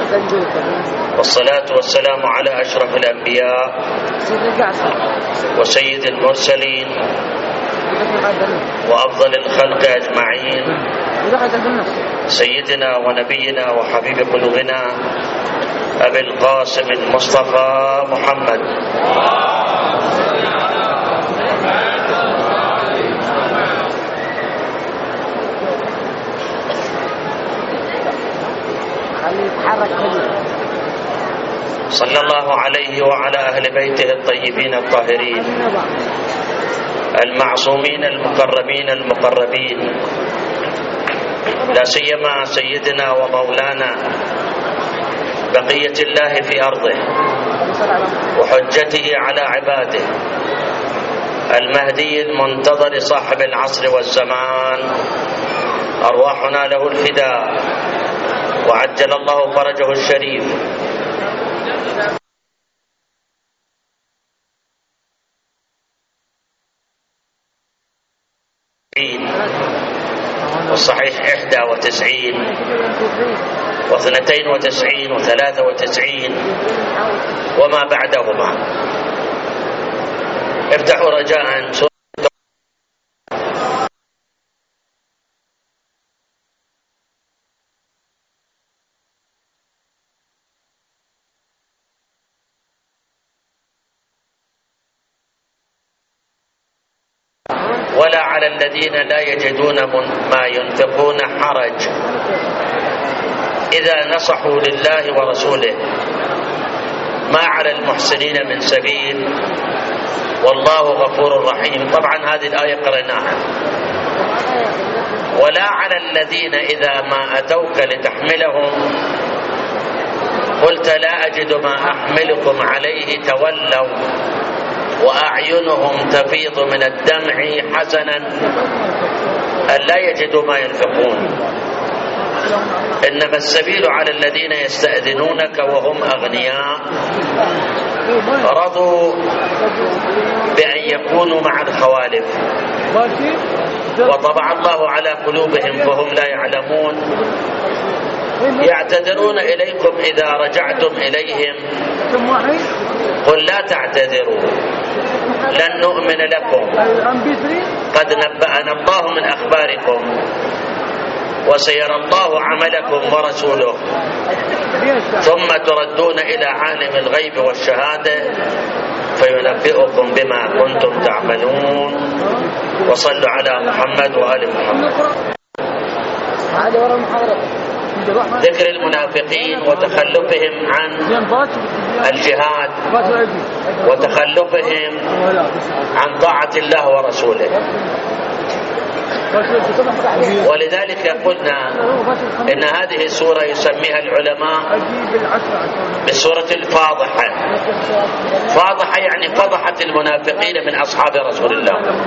والصلاة والسلام على أشرف الأنبياء وسيد المرسلين وأفضل الخلق أجمعين سيدنا ونبينا وحبيب قلوبنا أبي القاسم المصطفى محمد صلى الله عليه وعلى أهل بيته الطيبين الطاهرين المعصومين المكرمين المقربين، لا سيما سيدنا ومولانا بقية الله في أرضه وحجته على عباده المهدي المنتظر صاحب العصر والزمان، أرواحنا له الفداء وعجل الله فرجه الشريف. والصحيح 91 و92 و93 وما بعدهما. افتحوا رجاء ولا على الذين لا يجدون ما ينفقون حرج إذا نصحوا لله ورسوله، ما على المحسنين من سبيل والله غفور رحيم. طبعا هذه الآية قرأناها. ولا على الذين إذا ما أتوك لتحملهم قلت لا أجد ما أحملكم عليه تولوا وأعينهم تفيض من الدمع حزنا أن لا يجدوا ما ينفقون. إنما السبيل على الذين يستأذنونك وهم أغنياء رضوا بأن يكونوا مع الخوالف وطبع الله على قلوبهم فهم لا يعلمون. يعتذرون إليكم إذا رجعتم إليهم قل لا تعتذروا لن نؤمن لكم قد نبأنا الله من أخباركم وسيرى الله عملكم ورسوله ثم تردون إلى عالم الغيب والشهادة فينبئكم بما كنتم تعملون. وصلوا على محمد وآل محمد. ذكر المنافقين وتخلفهم عن الجهاد وتخلفهم عن طاعة الله ورسوله. ولذلك قلنا إن هذه السورة يسميها العلماء بسورة الفاضحة. فاضحة يعني فضحت المنافقين من أصحاب رسول الله.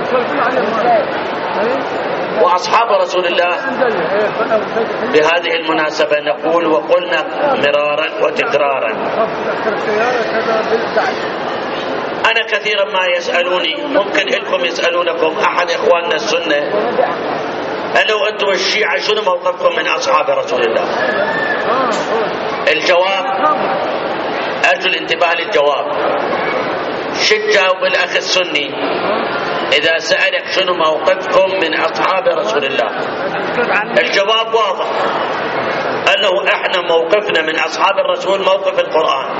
وأصحاب رسول الله بهذه المناسبة نقول وقلنا مرارا وتكرارا، أنا كثيرا ما يسألوني، ممكن لكم يسألونكم أحد إخواننا السنة، أنه أنتم الشيعة شنو موقفكم من أصحاب رسول الله؟ الجواب أرجو الانتباه للجواب. شجعوا بالأخ السني إذا سألك شنو موقفكم من أصحاب رسول الله، الجواب واضح، أنه إحنا موقفنا من أصحاب الرسول موقف القرآن.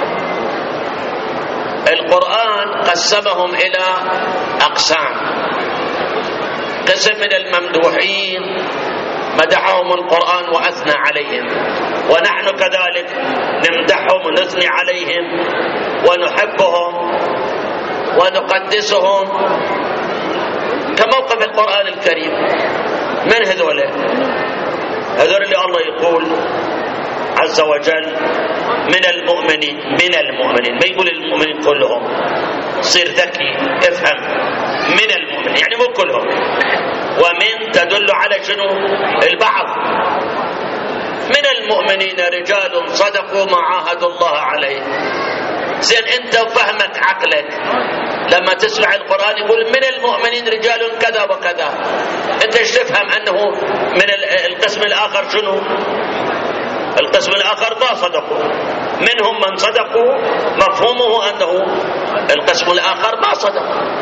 القرآن قسمهم إلى أقسام. قسم من الممدوحين مدحهم القرآن وأثنى عليهم، ونحن كذلك نمدحهم ونثني عليهم ونحبهم ونقدسهم كموقف القرآن الكريم. من هذول؟ هذول اللي الله يقول عز وجل من المؤمنين ما يقول المؤمنين كلهم، صير ذكي افهم، من المؤمنين يعني مو كلهم، ومن تدل على شنو؟ البعض. من المؤمنين رجال صدقوا ما عاهدوا الله عليه. زين انت وفهمك عقلك لما تسمع القرآن يقول من المؤمنين رجال كذا وكذا، انت ايش تفهم انه من القسم الاخر شنو؟ القسم الآخر ما صدقوا. منهم من صدقوا مفهومه أنه القسم الآخر ما صدق.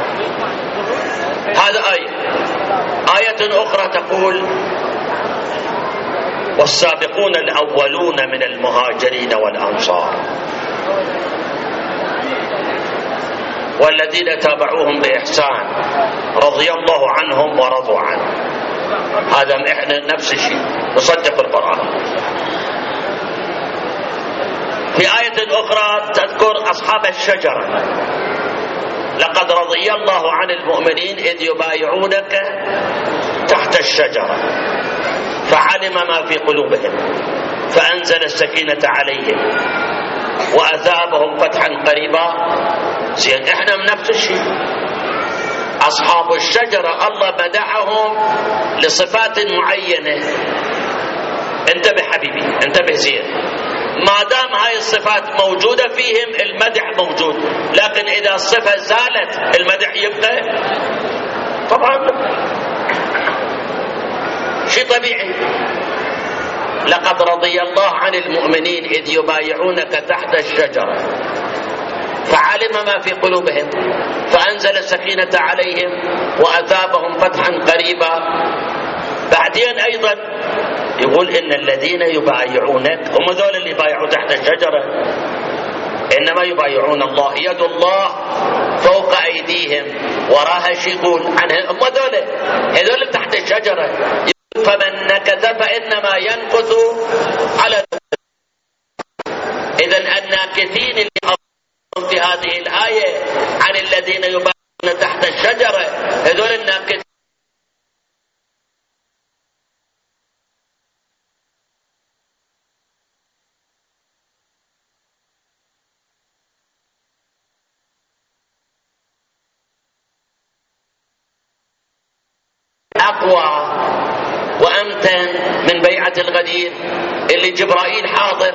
هذا آية أخرى تقول والسابقون الأولون من المهاجرين والأنصار والذين تابعوهم بإحسان رضي الله عنهم ورضوا عنه. هذا إحنا نفس الشيء نصدق القرآن. في آية أخرى تذكر أصحاب الشجرة لقد رضي الله عن المؤمنين إذ يبايعونك تحت الشجرة فعلم ما في قلوبهم فأنزل السكينة عليهم وأثابهم فتحا قريبا. إحنا من نفس الشيء. أصحاب الشجرة الله مدحهم لصفات معينة. انتبه حبيبي، انتبه زين. ما دام هاي الصفات موجودة فيهم المدح موجود، لكن إذا الصفة زالت المدح يبقى؟ طبعا شيء طبيعي. لقد رضي الله عن المؤمنين إذ يبايعونك تحت الشجرة فعلم ما في قلوبهم فأنزل السكينة عليهم وأثابهم فتحا قريبا. بعدين أيضا يقول إن الذين يبايعونك هم ذول اللي بايعوا تحت الشجرة، إنما يبايعون الله يد الله فوق أيديهم وراها شي يقول عنهم هم ذول تحت الشجرة. فمن نكث فإنما ينكث على. إذن الناكثين اللي في هذه الآية عن الذين يبايعون تحت الشجرة هذول الناكثين أقوى وأمتن من بيعة الغدير اللي جبرائيل حاضر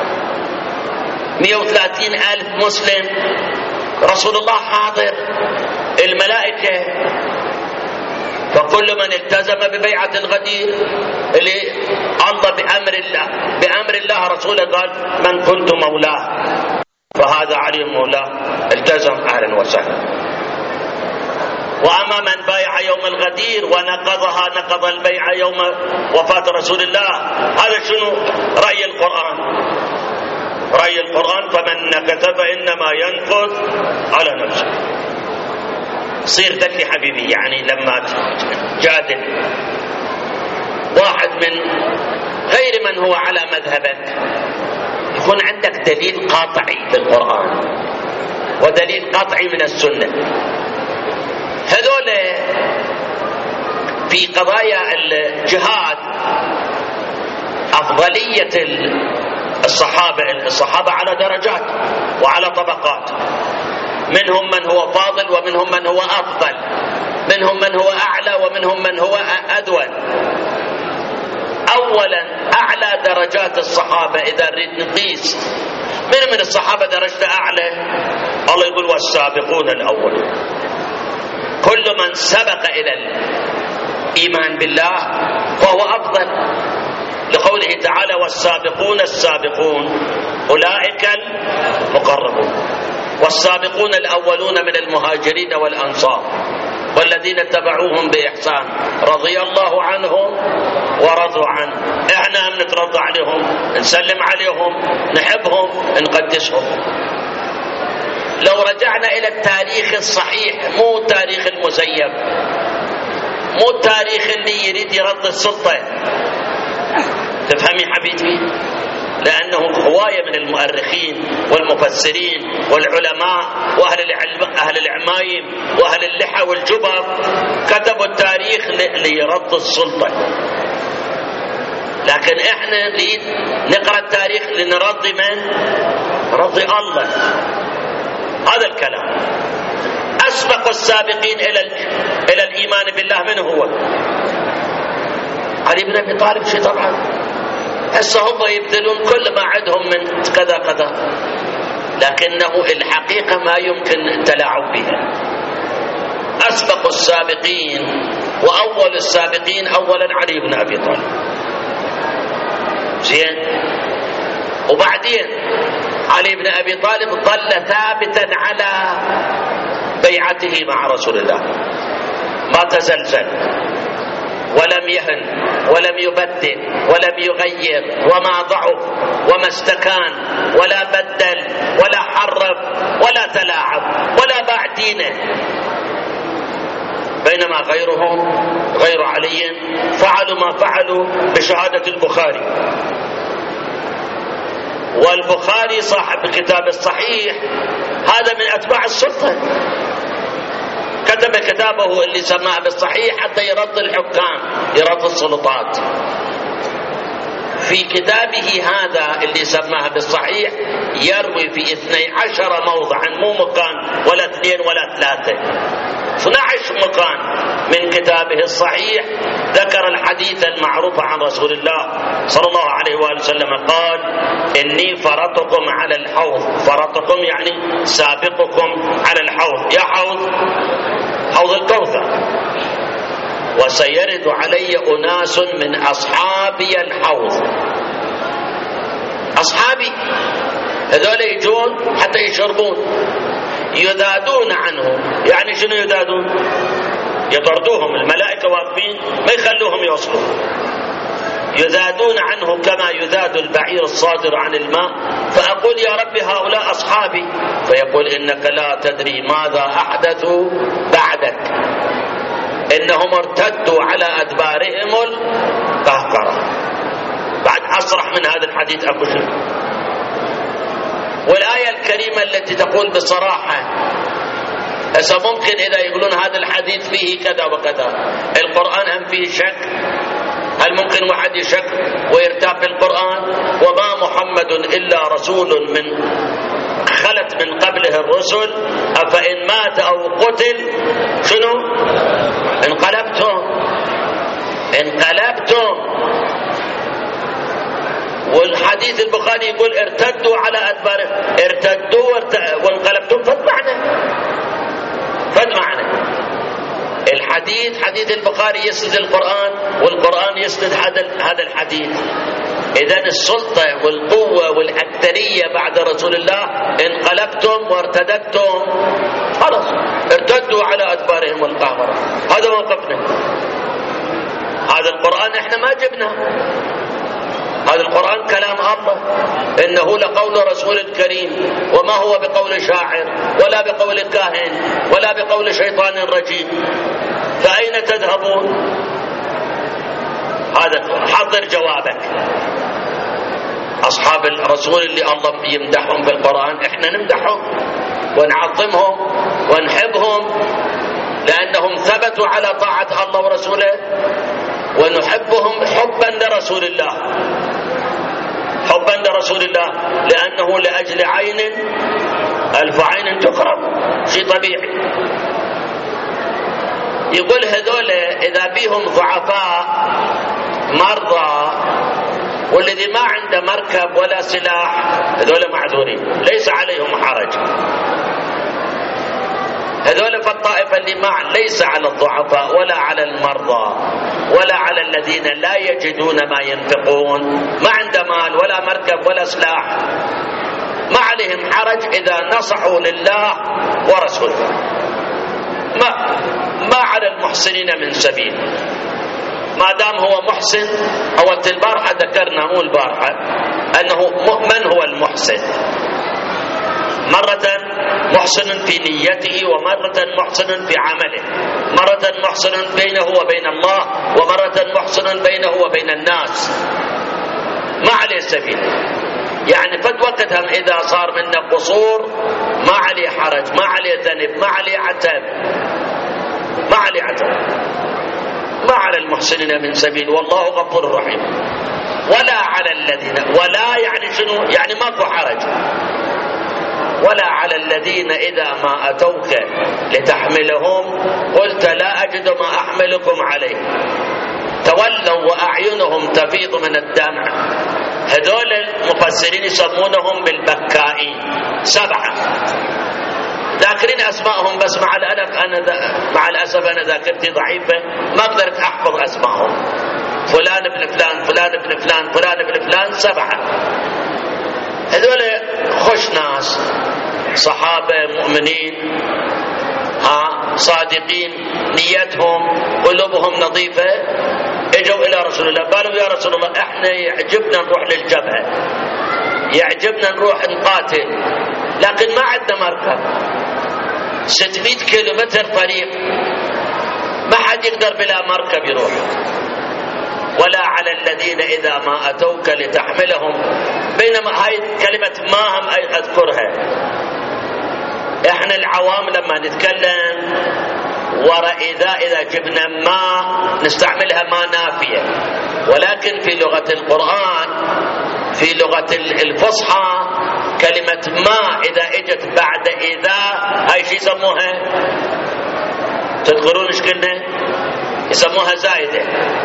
130,000 مسلم، رسول الله حاضر، الملائكة. فكل من التزم ببيعة الغدير اللي الله بأمر الله رسوله قال من كنت مولاه فهذا علي مولاه التزم أهلا وسهلا. وأما من بايع يوم الغدير ونقضها نقض البيع يوم وفاة رسول الله. هذا شنو رأي القرآن؟ رأي القرآن فمن نكث فإنما ينكث على نفسه. صير ذكي حبيبي، يعني لما جادل واحد من غير من هو على مذهبك يكون عندك دليل قاطعي في القرآن ودليل قاطعي من السنة. هذول في قضايا الجهاد أفضلية الصحابة على درجات وعلى طبقات. منهم من هو فاضل ومنهم من هو أفضل، منهم من هو أعلى ومنهم من هو أدول. أولا أعلى درجات الصحابة إذا نريد نقيس من الصحابة درجة أعلى، الله يقول والسابقون الأولون. كل من سبق إلى الإيمان بالله فهو أفضل، لقوله تعالى والسابقون السابقون أولئك المقربون. والسابقون الأولون من المهاجرين والأنصار والذين اتبعوهم بإحسان رضي الله عنهم ورضوا عنه. احنا نترضى عليهم، نسلم عليهم، نحبهم، نقدسهم. لو رجعنا إلى التاريخ الصحيح مو التاريخ المزيف، مو التاريخ اللي يريد يرد السلطة، تفهمي حبيبي؟ لأنه هواية من المؤرخين والمفسرين والعلماء وأهل العمايم وأهل اللحى والجبر كتبوا التاريخ ليرد السلطة. لكن احنا نريد نقرأ التاريخ لنرضي من؟ رضي الله. هذا الكلام. أسبق السابقين إلى الإيمان بالله من هو؟ علي بن أبي طالب. شيء طبعا هسه هم يبذلون كل ما عندهم من كذا كذا، لكنه الحقيقة ما يمكن التلاعب بها. أسبق السابقين وأول السابقين أولا علي بن أبي طالب. زين. وبعدين علي بن أبي طالب ظل ثابتا على بيعته مع رسول الله، ما تزلزل ولم يهن ولم يبدل ولم يغير، وما ضعف وما استكان ولا بدل ولا حرف ولا تلاعب ولا باع دينه. بينما غيرهم غير علي فعلوا ما فعلوا بشهادة البخاري. والبخاري صاحب الكتاب الصحيح هذا من أتباع السلطة، كتب كتابه اللي سماه بالصحيح حتى يرد الحكام، يرد السلطات. في كتابه هذا اللي سماه بالصحيح يروي في 12 موضعا، مو مكان ولا 2 ولا 3، 12 مكان من كتابه الصحيح ذكر الحديث المعروف عن رسول الله صلى الله عليه وآله وسلم قال: إني فرطكم على الحوض. فرطكم يعني سابقكم على الحوض. يا حوض الكوثر. وسيرد علي أناس من أصحابي الحوض. أصحابي هذول يجون حتى يشربون، يذادون عنه. يعني شنو يذادون؟ يطردوهم، الملائكة واقفين ما يخلوهم يوصلوا. يذادون عنه كما يذاد البعير الصادر عن الماء. فأقول: يا رب هؤلاء أصحابي. فيقول: إنك لا تدري ماذا أحدثوا بعدك، إنهم ارتدوا على أدبارهم القهقرة. بعد أصرح من هذا الحديث أكو شيء. والآية الكريمة التي تقول بصراحة، هسه ممكن إذا يقولون هذا الحديث فيه كذا وكذا، القرآن هم فيه شك؟ هل ممكن واحد يشك ويرتاب في القرآن؟ وما محمد إلا رسول من خلت من قبله الرسل أفإن مات أو قتل شنو؟ انقلبتم. والحديث البخاري يقول: ارتدوا على أدبارهم. ارتدوا وانقلبتم. فد معنى الحديث. حديث البخاري يسند القرآن، والقرآن يسند هذا الحديث. إذن السلطة والقوة والأكثرية بعد رسول الله انقلبتم وارتدتم، خلاص ارتدوا على أدبارهم والقهوة. هذا موقفنا. هذا القرآن احنا ما جبناه، هذا القرآن كلام الله، إنه لقول رسول كريم، وما هو بقول شاعر ولا بقول كاهن ولا بقول شيطان رجيم. فأين تذهبون؟ هذا حضر جوابك. أصحاب الرسول اللي الله يمدحهم بالقرآن احنا نمدحهم ونعظمهم ونحبهم، لأنهم ثبتوا على طاعة الله ورسوله، ونحبهم حبا لرسول الله، حبا لرسول الله، لأنه لأجل عين ألف عين تقرب، شيء طبيعي. يقول هذول إذا بيهم ضعفاء مرضى والذي ما عنده مركب ولا سلاح هذول معذورين، ليس عليهم حرج. هذول فالطائفة اللي ليس على الضعفاء ولا على المرضى ولا على الذين لا يجدون ما ينفقون، ما عنده مال ولا مركب ولا سلاح، ما عليهم حرج إذا نصحوا لله ورسوله. ما على المحسنين من سبيل، ما دام هو محسن. أول البارحة ذكرنا، مو البارحة، أنه من هو المحسن؟ مرة محسن في نيته، ومرة محسن في عمله، مرة محسن بينه وبين الله، ومرة محسن بينه وبين الناس. ما عليه سبيل. يعني فد وقتهم إذا صار منا قصور ما عليه حرج، ما عليه ذنب، ما عليه عتاب، ما عليه عتاب. ما على المحسنين من سبيل والله غفور رحيم. ولا على الذين، ولا يعني شنو؟ يعني ماكو حرج. ولا على الذين إذا ما أتوك لتحملهم قلت لا أجد ما أحملكم عليه تولوا وأعينهم تفيض من الدمع. هذول المفسرين يسمونهم بالبكائين، 7 ذاكرين أسمائهم، بس مع الأسف أنا ذاكرتي ضعيفة ما قدرت أحفظ أسمائهم. فلان ابن فلان، فلان ابن فلان، فلان ابن فلان، 7. هذول خوش ناس، صحابة مؤمنين صادقين، نيتهم قلوبهم نظيفة، اجوا الى رسول الله قالوا يا رسول الله احنا يعجبنا نروح للجبهة، يعجبنا نروح نقاتل، لكن ما عندنا مركب، 600 كيلومتر طريق، ما حد يقدر بلا مركب يروح. ولا على الذين إذا ما أتوك لتحملهم، بينما هاي كلمة ما هم أذكرها، احنا العوام لما نتكلم وراء إذا جبنا ما نستعملها ما نافية، ولكن في لغة القرآن في لغة الفصحى كلمة ما إذا اجت بعد إذا هاي شي يسموها، تذكرون ايش قلنا؟ يسموها زائدة.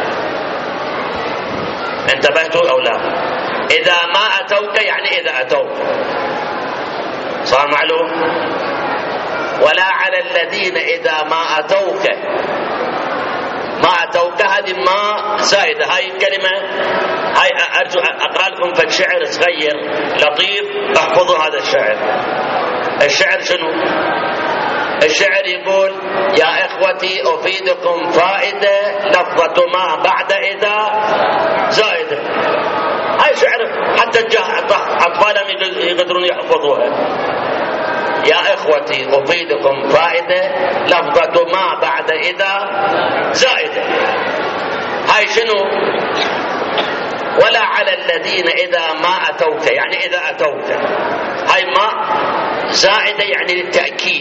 انتبهتوا أو لا؟ إذا ما أتوك يعني إذا أتوك، صار معلوم؟ ولا على الذين إذا ما أتوك، ما أتوك هذه ما زائدة، هاي الكلمة هاي أرجو أقرأ لكم في الشعر صغير لطيف، احفظوا هذا الشعر. الشعر شنو؟ الشعر يقول يا إخوتي أفيدكم فائدة، لفظة ما بعد إذا زائدة. هاي شعر حتى أطفالهم يقدرون يحفظوها. يا إخوتي أفيدكم فائدة، لفظة ما بعد إذا زائدة. هاي شنو؟ ولا على الذين إذا ما أتوك يعني إذا أتوك، هاي ما زائدة يعني للتأكيد.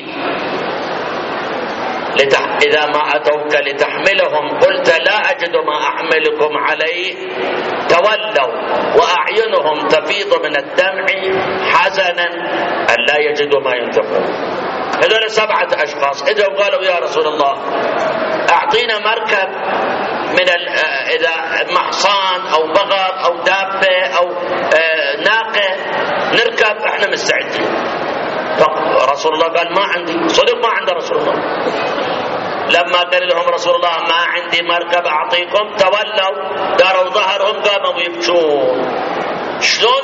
إذا ما أتوك لتحملهم قلت لا أجد ما أحملكم عليه تولوا وأعينهم تفيض من الدمع حزنا أن لا يجدوا ما ينفقون. هذول 7 أشخاص إذا قالوا يا رسول الله أعطينا مركب من إذا محصان أو بغر أو دابة أو ناقة نركب، احنا مستعدين. رسول الله قال ما عندي، صدق ما عنده رسول الله. لما قال لهم رسول الله ما عندي مركب أعطيكم تولوا، داروا ظهرهم قاموا يبكون. شلون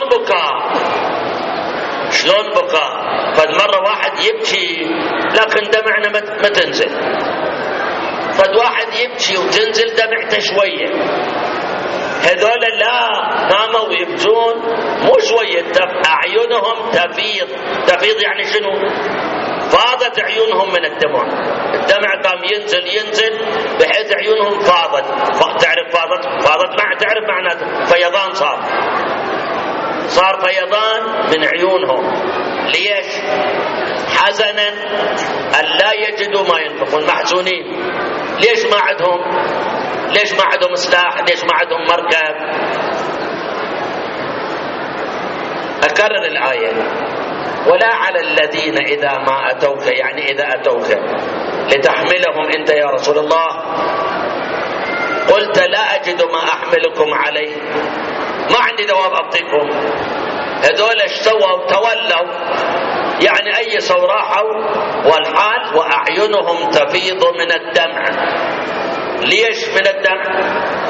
بكى؟ فد مرة واحد يبكي لكن دمعنا ما تنزل، فد واحد يبكي وتنزل دمعته شوية. هذول لا، قاموا يبكون مو شوية، أعينهم تفيض يعني شنو؟ فاضت عيونهم من الدمع قام ينزل بحيث عيونهم فاضت. تعرف فاضت ما تعرف معناته فيضان، صار فيضان من عيونهم. ليش؟ حزنا أن لا يجدوا ما ينفقون، محزونين. ليش ما عندهم سلاح؟ ليش ما عندهم مركب؟ أكرر الآية. ولا على الذين إذا ما أتوك يعني إذا أتوك لتحملهم أنت يا رسول الله قلت لا أجد ما أحملكم عليه، ما عندي دواب أعطيكم. هذول اشتووا تولوا يعني أيسوا راحوا، والحال وأعينهم تفيض من الدمع. ليش من الدمع؟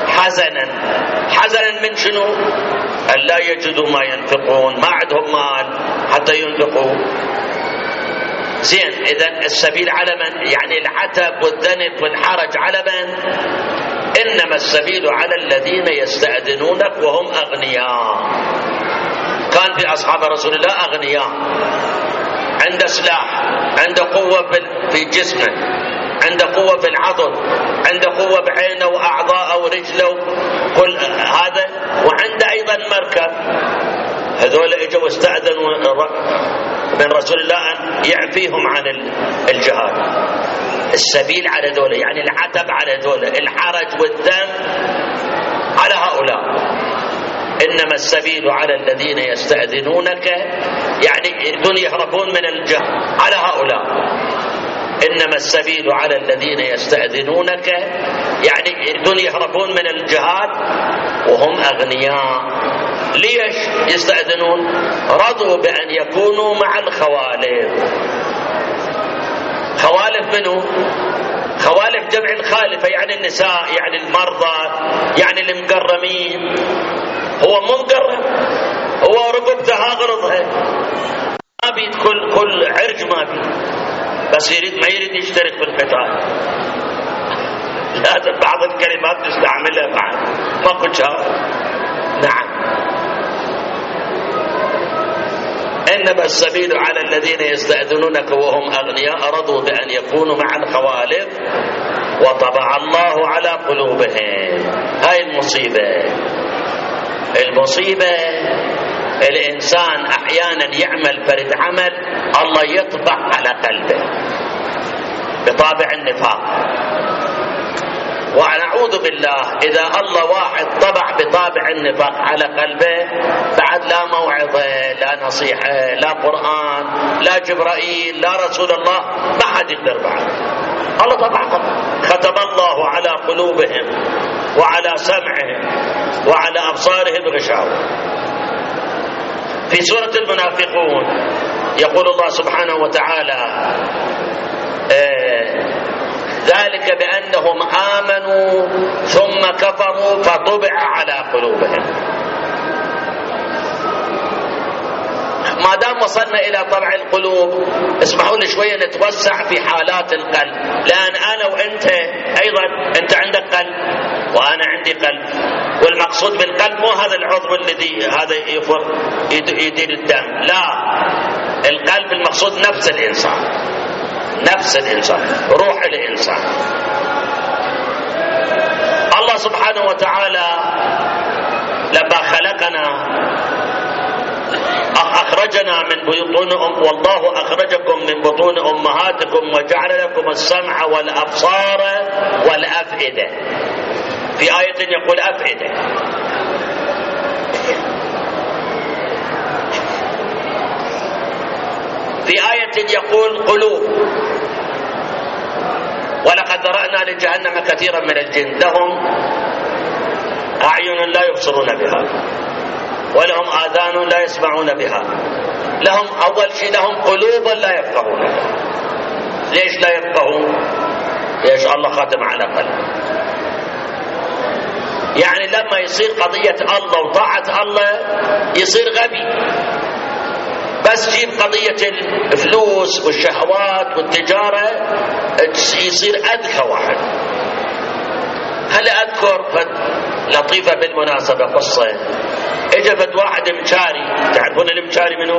حزنا من شنو؟ أن لا يجدوا ما ينفقون، ما عندهم مال حتى ينفقوا. زين، إذن السبيل على من؟ يعني العتب والذنب والحرج على من؟ إنما السبيل على الذين يستأذنونك وهم أغنياء. كان في أصحاب رسول الله أغنياء، عنده سلاح، عنده قوة في جسمه، عنده قوة في العضل، عنده قوة بعينه وأعضاءه ورجله كل هذا، وعنده أيضا مركب. هذول اجوا واستأذنوا من رسول الله أن يعفيهم عن الجهاد. السبيل على ذولا يعني العتب على ذولا، الحرج والذنب على هؤلاء. إنما السبيل على الذين يستأذنونك يعني دون يهربون من الجهاد، على هؤلاء. إنما السبيل على الذين يستأذنونك يعني دون يهربون من الجهاد وهم أغنياء. ليش يستأذنون؟ رضوا بأن يكونوا مع الخوالف. خوالف منه؟ خوالف جمع الخالفة يعني النساء، يعني المرضى، يعني المقرمين. هو مو مقرم، هو ركبته غلط بيد كل عرج ما بيد، بس ما يريد يشترك بالقتال. لازم بعض الكلمات نستعملها بعد ماكو جهاد. نعم. إنما السبيل على الذين يستأذنونك وهم أغنياء رضوا بأن يكونوا مع الخوالف وطبع الله على قلوبهم. هاي المصيبة الإنسان أحيانا يعمل فرد عمل الله يطبع على قلبه بطابع النفاق، ونعوذ بالله إذا الله واحد طبع بطابع النفاق على قلبه بعد لا موعظة لا نصيحة لا قرآن لا جبرائيل لا رسول الله ما حد يقدر بعد. الله طبع ختم الله على قلوبهم وعلى سمعهم وعلى أبصارهم غشاوة. في سورة المنافقون يقول الله سبحانه وتعالى ذلك بأنهم آمنوا ثم كفروا فطبع على قلوبهم. ما دام وصلنا إلى طبع القلوب اسمحوا لي شوية نتوسع في حالات القلب، لأن أنا وأنت أيضا أنت عندك قلب وأنا عندي قلب، والمقصود بالقلب مو هذا العضو الذي هذا يدير الدم، لا، القلب المقصود نفس الإنسان روح الإنسان. الله سبحانه وتعالى لما خلقنا أخرجنا من بطون والله أخرجكم من بطون أمهاتكم وجعل لكم السمع والأبصار والأفئدة. في آية يقول أفئدة، في آية يقول قلوب. ولقد ذرأنا لجهنم كثيرا من الجن لهم أعين لا يبصرون بها ولهم آذان لا يسمعون بها لهم أول شيء لهم قلوب لا يفقهون بها. ليش لا يفقهون؟ ليش الله خاتم على قلب. يعني لما يصير قضية الله وطاعة الله يصير غبي، بس جيب قضية الفلوس والشهوات والتجارة يصير أذكى واحد. هل أذكر لطيفة بالمناسبة قصة اجفت واحد مشاري. تعرفون المشاري منه؟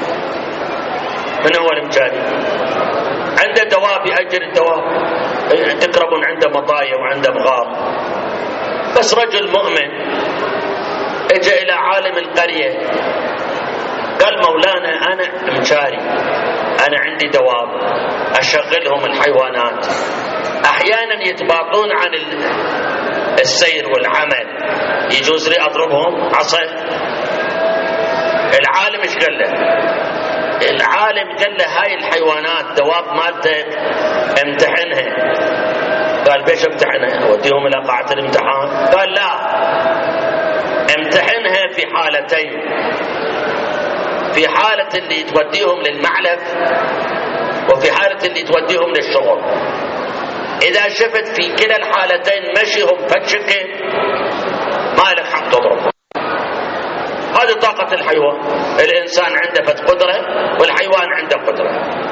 من هو المشاري؟ عنده دواب يأجر الدواب، تقربون عنده مطايا وعنده مغار. بس رجل مؤمن اجى إلى عالم القرية قال مولانا أنا مشاري، أنا عندي دواب أشغلهم الحيوانات، أحيانا يتباطون عن السير والعمل، يجوز لي أضربهم عصا؟ العالم ايش قال له؟ العالم قال له هاي الحيوانات دواب مالتك امتحنها. قال بيش امتحنها؟ اوديهم الى قاعة الامتحان؟ قال لا، امتحنها في حالتين، في حالة اللي توديهم للمعلف وفي حالة اللي توديهم للشغل. إذا شفت في كلا الحالتين مشيهم فتشكه ما لك حق تضربهم. هذه طاقة الحيوان. الإنسان عنده قدرة والحيوان عنده قدرة.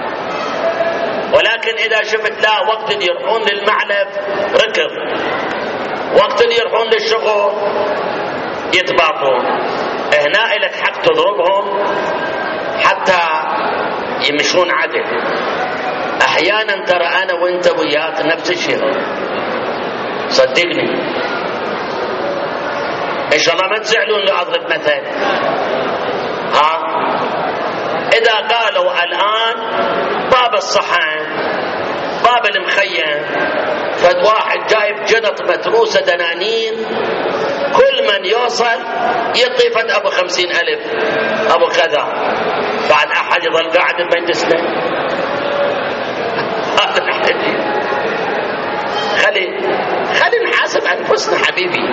ولكن إذا شفت لا، وقت اللي يروحون للمعلف ركض، وقت اللي يروحون للشغل يتباطون، هنا لك حق تضربهم حتى يمشون عدل. أحيانا ترى أنا وإنت وياك نفس الشيء، صدقني. إن شاء الله ما تزعلون لو أضرب مثل. إذا قالوا الآن باب الصحن باب المخيم فد واحد جايب جنط متروسة دنانير، كل من يوصل يعطي فد أبو 50,000 أبو كذا، بعد أحد يظل قاعد بمجلسنا؟ خلي نحاسب أنفسنا حبيبي.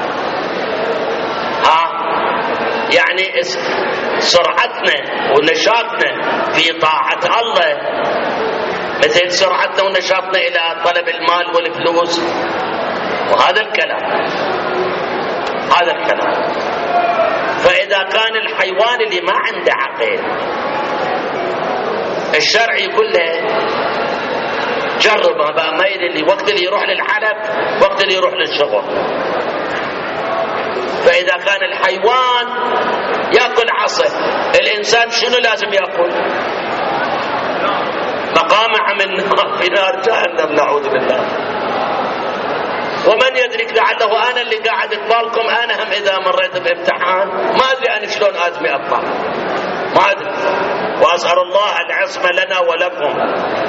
يعني سرعتنا ونشاطنا في طاعة الله مثل سرعتنا ونشاطنا إلى طلب المال والفلوس، وهذا الكلام. فإذا كان الحيوان اللي ما عنده عقل الشرع يقول له جربها بقى، وقت اللي يروح للحلب وقت اللي يروح للشغل. فإذا كان الحيوان يأكل عصا، الإنسان شنو لازم يأكل؟ مقامع من نار في نار جهنم، نعوذ بالله. ومن يدرك لعله أنا اللي قاعد قبالكم أنا هم إذا مريت بامتحان ما أدري أنا شلون آدمي أطلع، ما أدري. وأسأل الله العصمة لنا ولكم.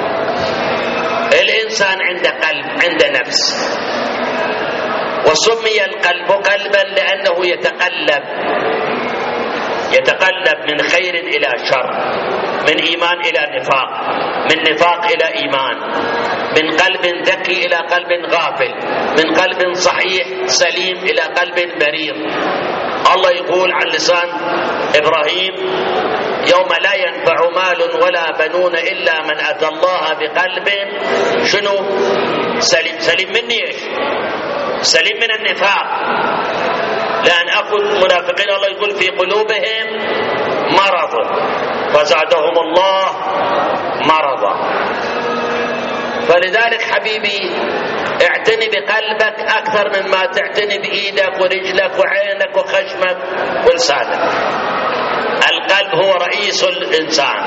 الإنسان عنده قلب، عنده نفس، وسمي القلب قلبا لأنه يتقلب من خير إلى شر، من إيمان إلى نفاق، من نفاق إلى إيمان، من قلب ذكي إلى قلب غافل، من قلب صحيح سليم إلى قلب مريض. الله يقول عن لسان إبراهيم: يوم لا ينفع مال ولا بنون إلا من أتى الله بقلب شنو؟ سليم. سليم من ايش؟ سليم من النفاق. لأن أخذ منافقين الله يقول في قلوبهم مرض فزادهم الله مرضا. فلذلك حبيبي اعتني بقلبك أكثر مما تعتني بإيدك ورجلك وعينك وخشمك ولسانك. القلب هو رئيس الإنسان،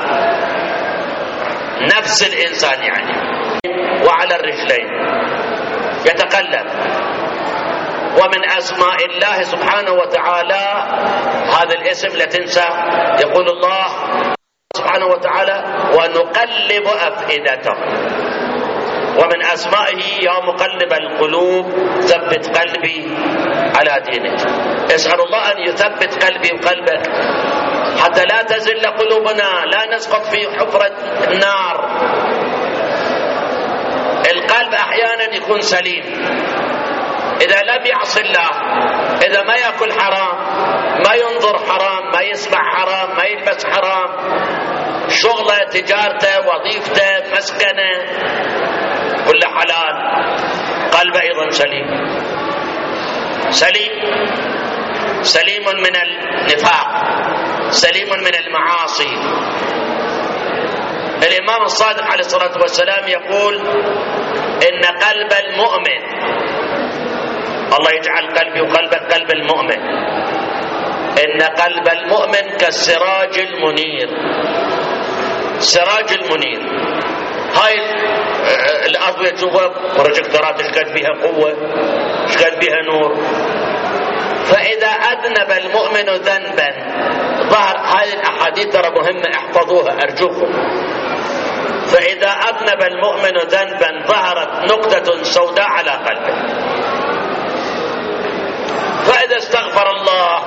نفس الإنسان يعني، وعلى الرجلين يتقلب. ومن أسماء الله سبحانه وتعالى هذا الاسم لا تنسى، يقول الله سبحانه وتعالى: ونقلب أفئدتهم. ومن أسمائه: يا مقلب القلوب ثبت قلبي على دينك. اسأل الله أن يثبت قلبي وقلبك حتى لا تزل قلوبنا، لا نسقط في حفرة النار. القلب أحيانا يكون سليم إذا لم يعصي الله، إذا ما يأكل حرام، ما ينظر حرام، ما يسمع حرام، ما يلبس حرام، شغله، تجارته، وظيفته، مسكنه، كل حلال، قلبه أيضا سليم. سليم من النفاق، سليم من المعاصي. الإمام الصادق عليه الصلاة والسلام يقول: إن قلب المؤمن، الله يجعل قلبي وقلبك قلب المؤمن، إن قلب المؤمن كالسراج المنير. سراج المنير، هاي الأضوية تشوفها بروجيكتورات ايش قد بها قوة، ايش قد بها نور. فإذا أذنب المؤمن ذنبا ظهر، هذه الأحاديث ترى مهمة احفظوها أرجوكم. فإذا أذنب المؤمن ذنبا ظهرت نقطة سوداء على قلبه، فإذا استغفر الله،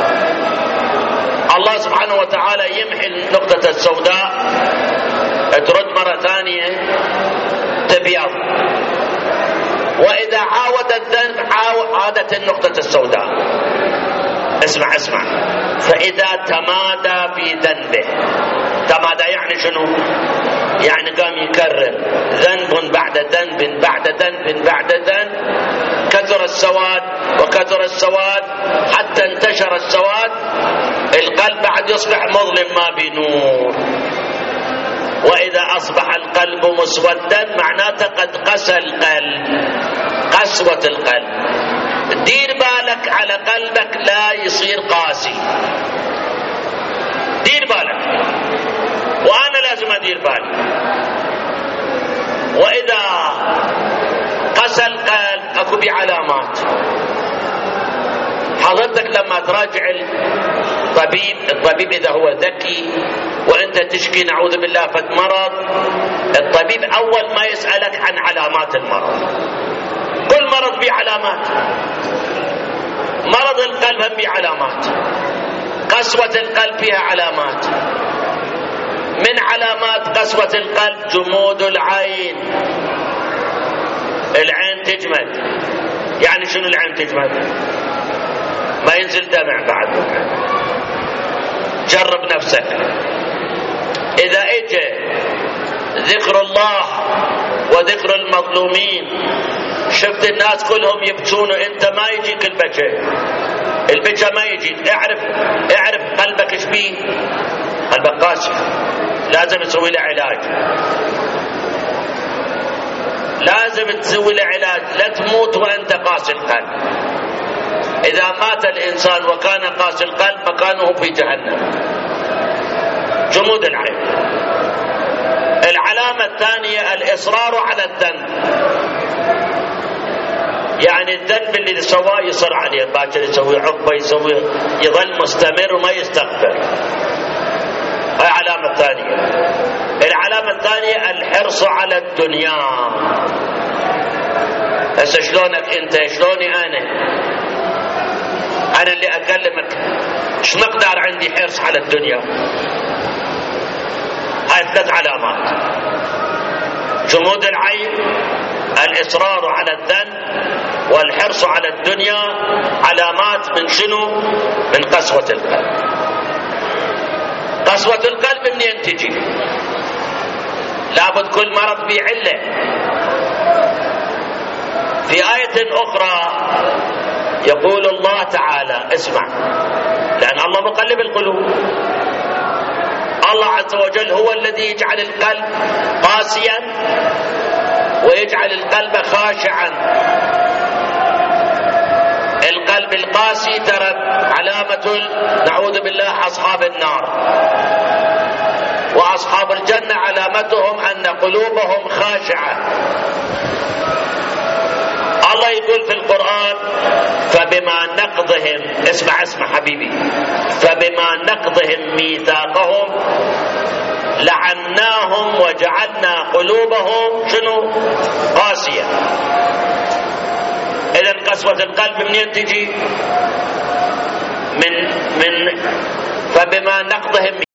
الله سبحانه وتعالى يمحي النقطة السوداء، ترد مرة ثانية تبيض. وإذا عاود الذنب عادت النقطة السوداء. اسمع. فإذا تمادى في ذنبه، تمادى يعني شنو؟ يعني قام يكرر ذنب بعد ذنب بعد ذنب بعد ذنب، كثر السواد وكثر السواد حتى انتشر السواد، القلب بعد يصبح مظلم ما بنور. وإذا أصبح القلب مسودا معناته قد قسى القلب، قسوة القلب. دير بالك على قلبك لا يصير قاسي، دير بالك، وأنا لازم أدير بالي. وإذا قسى القلب أكو بعلامات. حضرتك لما تراجع الطبيب إذا هو ذكي وأنت تشكي نعوذ بالله فت مرض، الطبيب أول ما يسألك عن علامات المرض. كل مرض به علامات، مرض القلب هم به علامات، قسوة القلب فيها علامات. من علامات قسوة القلب جمود العين. العين تجمد. يعني شنو العين تجمد؟ ما ينزل دمع بعد. جرب نفسك. إذا اجى ذكر الله وذكر المظلومين، شفت الناس كلهم يبكون وانت ما يجيك البكاء ما يجيك، اعرف قلبك ايش بيه. قلبك قاسي، لازم تسوي له علاج، لازم تسوي له علاج، لا تموت وأنت قاسي القلب. إذا مات الإنسان وكان قاسي القلب مكانه في جهنم. جمود العين. العلامة الثانية الإصرار على الذنب، يعني الذنب اللي سواه يصر عليه، باكر يسوي عقبة يسوي، يظل مستمر وما يستغفر. هاي علامة ثانية. العلامة الثانية الحرص على الدنيا. هسه شلونك انت؟ شلوني انا اللي اكلمك، ايش مقدار عندي حرص على الدنيا؟ هاي 3 علامات: جمود العين، الإصرار على الذنب، والحرص على الدنيا. علامات من شنو؟ من قسوة القلب. قسوة القلب منين تجي؟ لابد كل مرض به علة. في آية أخرى يقول الله تعالى، اسمع، لأن الله مقلب القلوب. الله عز وجل هو الذي يجعل القلب قاسيا ويجعل القلب خاشعا. القلب القاسي ترى علامة، نعوذ بالله، أصحاب النار، وأصحاب الجنة علامتهم أن قلوبهم خاشعة. الله يقول في القرآن: فبما نقضهم، اسمع حبيبي، فبما نقضهم ميثاقهم لعناهم وجعلنا قلوبهم شنو؟ قاسية. إذن قسوة القلب منين تجي؟ من فبما نقضهم